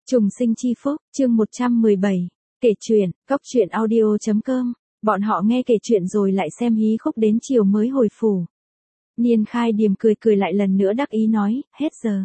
Trùng sinh chi phúc, chương 117. Kể chuyện, Cóc truyện audio.com. Bọn họ nghe kể chuyện rồi lại xem hí khúc đến chiều mới hồi phủ. Niên Khai Điềm cười lại lần nữa đắc ý nói, hết giờ.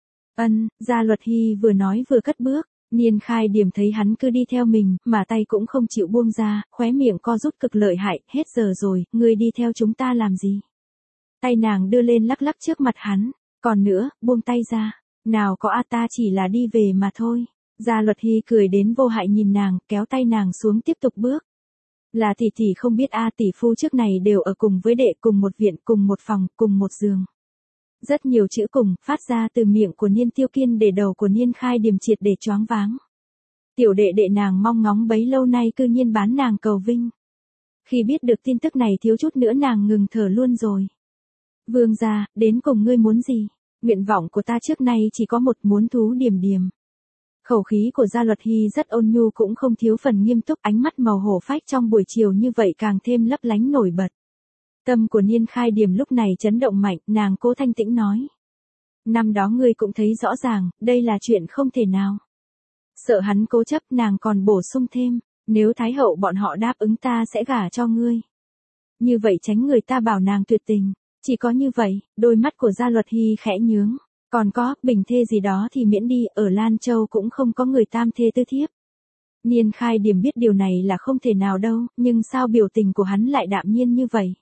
Gia Luật Hy vừa nói vừa cất bước. Niên Khai Điềm thấy hắn cứ đi theo mình, mà tay cũng không chịu buông ra, khóe miệng co rút cực lợi hại, hết giờ rồi, ngươi đi theo chúng ta làm gì? Tay nàng đưa lên lắc lắc trước mặt hắn, còn nữa, buông tay ra. Nào có ta chỉ là đi về mà thôi. Gia Luật Hy cười đến vô hại nhìn nàng, kéo tay nàng xuống tiếp tục bước. Là tỷ tỷ không biết tỷ phu trước này đều ở cùng với đệ, cùng một viện, cùng một phòng, cùng một giường. Rất nhiều chữ cùng, phát ra từ miệng của Niên Tiêu Kiên để đầu của Niên Khai Điềm triệt để choáng váng. Tiểu đệ đệ nàng mong ngóng bấy lâu nay cư nhiên bán nàng cầu vinh. Khi biết được tin tức này thiếu chút nữa nàng ngừng thở luôn rồi. Vương gia, đến cùng ngươi muốn gì? Nguyện vọng của ta trước nay chỉ có một, muốn thú Điềm Điềm. Khẩu khí của Gia Luật Hy rất ôn nhu cũng không thiếu phần nghiêm túc, ánh mắt màu hổ phách trong buổi chiều như vậy càng thêm lấp lánh nổi bật. Tâm của Niên Khai Điềm lúc này chấn động mạnh, nàng cố thanh tĩnh nói. Năm đó ngươi cũng thấy rõ ràng, đây là chuyện không thể nào. Sợ hắn cố chấp, nàng còn bổ sung thêm, nếu Thái hậu bọn họ đáp ứng ta sẽ gả cho ngươi. Như vậy tránh người ta bảo nàng tuyệt tình. Chỉ có như vậy, đôi mắt của Gia Luật Hy khẽ nhướng. Còn có, bình thê gì đó thì miễn đi, ở Lan Châu cũng không có người tam thê tư thiếp. Niên Khai Điềm biết điều này là không thể nào đâu, nhưng sao biểu tình của hắn lại đạm nhiên như vậy?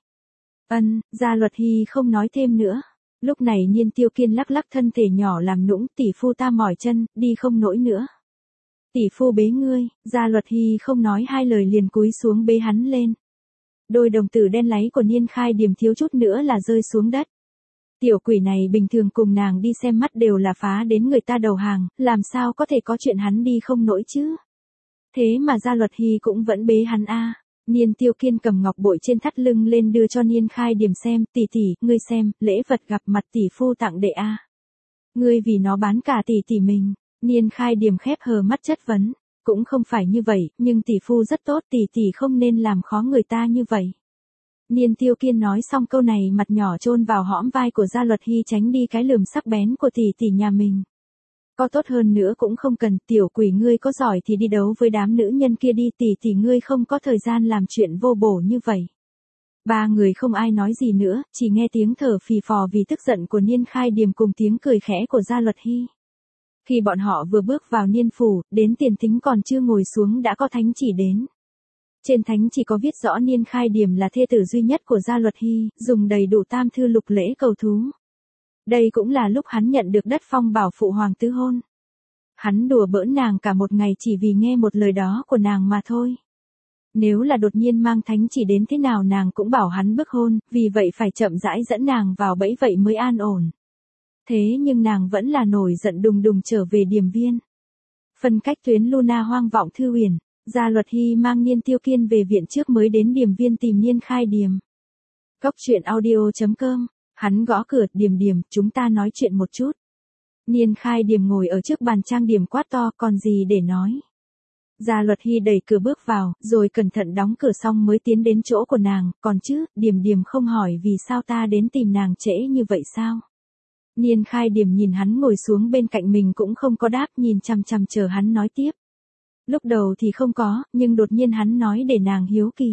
Gia Luật Hy không nói thêm nữa. Lúc này Niên Tiêu Kiên lắc lắc thân thể nhỏ làm nũng, tỷ phu ta mỏi chân, đi không nổi nữa. Tỷ phu bế ngươi, Gia Luật Hy không nói hai lời liền cúi xuống bế hắn lên. Đôi đồng tử đen láy của Niên Khai Điềm thiếu chút nữa là rơi xuống đất. Tiểu quỷ này bình thường cùng nàng đi xem mắt đều là phá đến người ta đầu hàng, làm sao có thể có chuyện hắn đi không nổi chứ? Thế mà Gia Luật Hy cũng vẫn bế hắn Niên Tiêu Kiên cầm ngọc bội trên thắt lưng lên đưa cho Niên Khai Điềm xem, tỷ tỷ, ngươi xem, lễ vật gặp mặt tỷ phu tặng đệ Ngươi vì nó bán cả tỷ tỷ mình. Niên Khai Điềm khép hờ mắt chất vấn. Cũng không phải như vậy, nhưng tỷ phu rất tốt, tỷ tỷ không nên làm khó người ta như vậy. Niên Tiêu Kiên nói xong câu này mặt nhỏ chôn vào hõm vai của Gia Luật Hy tránh đi cái lườm sắc bén của tỷ tỷ nhà mình. Có tốt hơn nữa cũng không cần, tiểu quỷ ngươi có giỏi thì đi đấu với đám nữ nhân kia đi, tỷ tỷ ngươi không có thời gian làm chuyện vô bổ như vậy. Ba người không ai nói gì nữa, chỉ nghe tiếng thở phì phò vì tức giận của Niên Khai Điềm cùng tiếng cười khẽ của Gia Luật Hy. Khi bọn họ vừa bước vào Niên phủ, đến tiền thính còn chưa ngồi xuống đã có thánh chỉ đến. Trên thánh chỉ có viết rõ Niên Khai Điềm là thê tử duy nhất của Gia Luật Hy, dùng đầy đủ tam thư lục lễ cầu thú. Đây cũng là lúc hắn nhận được đất phong bảo phụ hoàng tứ hôn. Hắn đùa bỡn nàng cả một ngày chỉ vì nghe một lời đó của nàng mà thôi. Nếu là đột nhiên mang thánh chỉ đến thế nào nàng cũng bảo hắn bức hôn, vì vậy phải chậm rãi dẫn nàng vào bẫy vậy mới an ổn. Thế nhưng nàng vẫn là nổi giận đùng đùng trở về Điềm viên. Phân cách tuyến Luna hoang vọng thư huyền. Gia Luật Hy mang Niên Tiêu Kiên về viện trước mới đến Điềm viên tìm Niên Khai Điềm. Cóc truyện audio.com. Hắn gõ cửa, Điềm Điềm, chúng ta nói chuyện một chút. Niên Khai Điềm ngồi ở trước bàn trang điểm quát to, còn gì để nói. Gia Luật Hy đẩy cửa bước vào, rồi cẩn thận đóng cửa xong mới tiến đến chỗ của nàng, còn chứ, Điềm Điềm không hỏi vì sao ta đến tìm nàng trễ như vậy sao? Niên Khai Điềm nhìn hắn ngồi xuống bên cạnh mình cũng không có đáp, nhìn chằm chằm chờ hắn nói tiếp. Lúc đầu thì không có, nhưng đột nhiên hắn nói để nàng hiếu kỳ.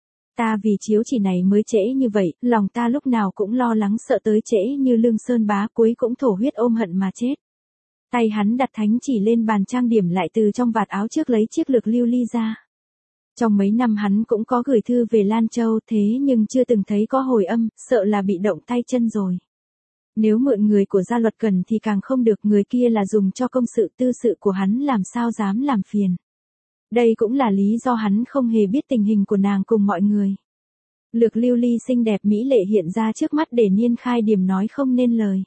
Ta vì chiếu chỉ này mới trễ như vậy, lòng ta lúc nào cũng lo lắng sợ tới trễ như Lương Sơn bá cuối cũng thổ huyết ôm hận mà chết. Tay hắn đặt thánh chỉ lên bàn trang điểm lại từ trong vạt áo trước lấy chiếc lược lưu ly ra. Trong mấy năm hắn cũng có gửi thư về Lan Châu thế nhưng chưa từng thấy có hồi âm, sợ là bị động tay chân rồi. Nếu mượn người của Gia Luật cần thì càng không được, người kia là dùng cho công sự tư sự của hắn làm sao dám làm phiền. Đây cũng là lý do hắn không hề biết tình hình của nàng cùng mọi người. Lược lưu ly xinh đẹp mỹ lệ hiện ra trước mắt để Niên Khai Điềm nói không nên lời.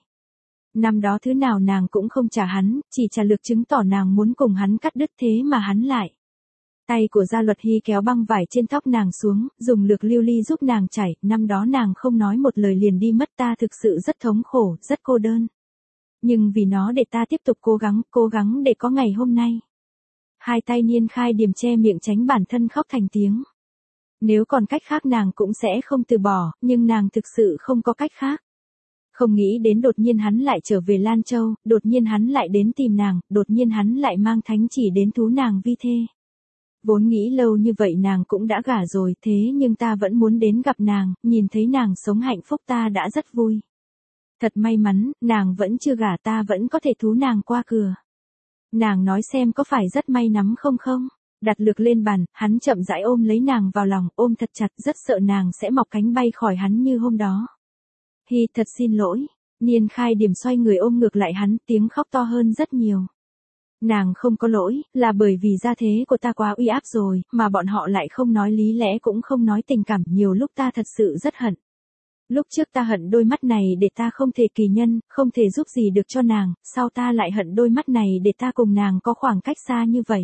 Năm đó thứ nào nàng cũng không trả hắn, chỉ trả lược chứng tỏ nàng muốn cùng hắn cắt đứt thế mà hắn lại. Tay của Gia Luật Hy kéo băng vải trên tóc nàng xuống, dùng lược lưu ly giúp nàng chảy, năm đó nàng không nói một lời liền đi mất, ta thực sự rất thống khổ, rất cô đơn. Nhưng vì nó để ta tiếp tục cố gắng để có ngày hôm nay. Hai tay Niên Khai Điềm che miệng tránh bản thân khóc thành tiếng. Nếu còn cách khác nàng cũng sẽ không từ bỏ, nhưng nàng thực sự không có cách khác. Không nghĩ đến đột nhiên hắn lại trở về Lan Châu, đột nhiên hắn lại đến tìm nàng, đột nhiên hắn lại mang thánh chỉ đến thú nàng vi thê. Vốn nghĩ lâu như vậy nàng cũng đã gả rồi, thế nhưng ta vẫn muốn đến gặp nàng, nhìn thấy nàng sống hạnh phúc ta đã rất vui. Thật may mắn, nàng vẫn chưa gả ta vẫn có thể thú nàng qua cửa. Nàng nói xem có phải rất may mắn không? Đặt lược lên bàn, hắn chậm rãi ôm lấy nàng vào lòng, ôm thật chặt, rất sợ nàng sẽ mọc cánh bay khỏi hắn như hôm đó. Hi, thật xin lỗi. Niên Khai Điềm xoay người ôm ngược lại hắn, tiếng khóc to hơn rất nhiều. Nàng không có lỗi, là bởi vì gia thế của ta quá uy áp rồi, mà bọn họ lại không nói lý lẽ cũng không nói tình cảm, nhiều lúc ta thật sự rất hận. Lúc trước ta hận đôi mắt này để ta không thể kỳ nhân, không thể giúp gì được cho nàng, sau ta lại hận đôi mắt này để ta cùng nàng có khoảng cách xa như vậy.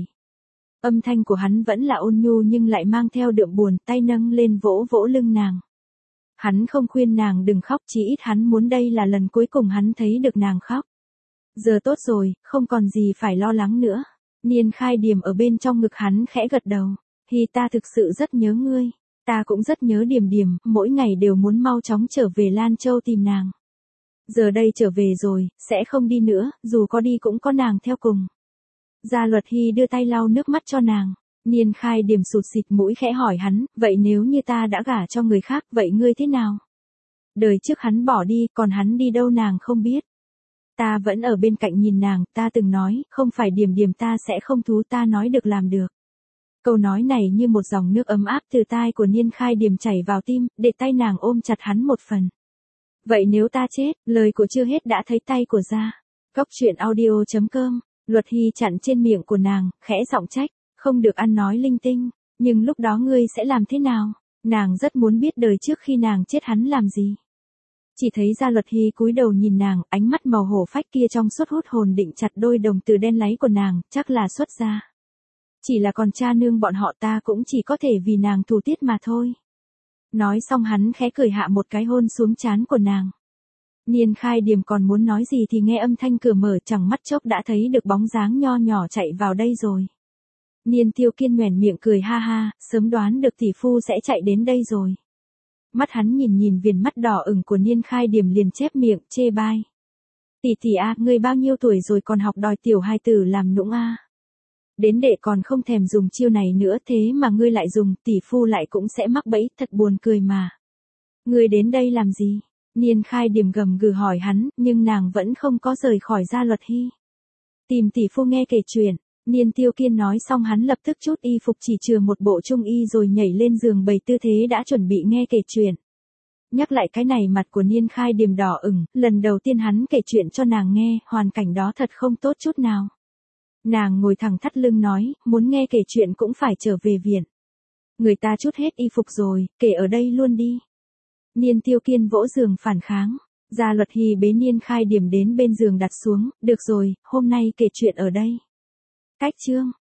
Âm thanh của hắn vẫn là ôn nhu nhưng lại mang theo đượm buồn, tay nâng lên vỗ vỗ lưng nàng. Hắn không khuyên nàng đừng khóc, chỉ ít hắn muốn đây là lần cuối cùng hắn thấy được nàng khóc. Giờ tốt rồi, không còn gì phải lo lắng nữa. Niên Khai Điềm ở bên trong ngực hắn khẽ gật đầu. Hi, ta thực sự rất nhớ ngươi. Ta cũng rất nhớ Điềm Điềm, mỗi ngày đều muốn mau chóng trở về Lan Châu tìm nàng. Giờ đây trở về rồi, sẽ không đi nữa, dù có đi cũng có nàng theo cùng. Gia Luật Hy đưa tay lau nước mắt cho nàng. Niên Khai Điềm sụt sịt mũi khẽ hỏi hắn, vậy nếu như ta đã gả cho người khác, vậy ngươi thế nào? Đời trước hắn bỏ đi, còn hắn đi đâu nàng không biết. Ta vẫn ở bên cạnh nhìn nàng, ta từng nói, không phải Điềm Điềm ta sẽ không thú, ta nói được làm được. Câu nói này như một dòng nước ấm áp từ tai của Niên Khai Điềm chảy vào tim, để tay nàng ôm chặt hắn một phần. Vậy nếu ta chết, lời của chưa hết đã thấy tay của ra. Góc truyện audio.com, Luật Hy chặn trên miệng của nàng, khẽ giọng trách, không được ăn nói linh tinh, nhưng lúc đó ngươi sẽ làm thế nào? Nàng rất muốn biết đời trước khi nàng chết hắn làm gì. Chỉ thấy Gia Luật Hy cúi đầu nhìn nàng, ánh mắt màu hổ phách kia trong suốt hút hồn định chặt đôi đồng tử đen láy của nàng, chắc là xuất gia. Chỉ là con cha nương bọn họ ta cũng chỉ có thể vì nàng thù tiết mà thôi. Nói xong hắn khẽ cười hạ một cái hôn xuống trán của nàng. Niên Khai Điềm còn muốn nói gì thì nghe âm thanh cửa mở, chẳng mắt chốc đã thấy được bóng dáng nho nhỏ chạy vào đây rồi. Niên Tiêu Kiên nhoẻn miệng cười ha ha, sớm đoán được tỷ phu sẽ chạy đến đây rồi. Mắt hắn nhìn nhìn viền mắt đỏ ửng của Niên Khai Điềm liền chép miệng, chê bai. Tỷ a, ngươi bao nhiêu tuổi rồi còn học đòi tiểu hài tử làm nũng a? Đến đệ còn không thèm dùng chiêu này nữa, thế mà ngươi lại dùng, tỷ phu lại cũng sẽ mắc bẫy, thật buồn cười mà. Ngươi đến đây làm gì? Niên Khai Điềm gầm gừ hỏi hắn, nhưng nàng vẫn không có rời khỏi Gia Luật Hy. Tìm tỷ phu nghe kể chuyện. Niên Tiêu Kiên nói xong hắn lập tức trút y phục chỉ chừa một bộ trung y rồi nhảy lên giường bày tư thế đã chuẩn bị nghe kể chuyện. Nhắc lại cái này mặt của Niên Khai Điềm đỏ ửng, lần đầu tiên hắn kể chuyện cho nàng nghe, hoàn cảnh đó thật không tốt chút nào. Nàng ngồi thẳng thắt lưng nói, muốn nghe kể chuyện cũng phải trở về viện. Người ta trút hết y phục rồi, kể ở đây luôn đi. Niên Tiêu Kiên vỗ giường phản kháng. Gia Luật Hy bế Niên Khai Điềm đến bên giường đặt xuống, được rồi, hôm nay kể chuyện ở đây. Cách chương.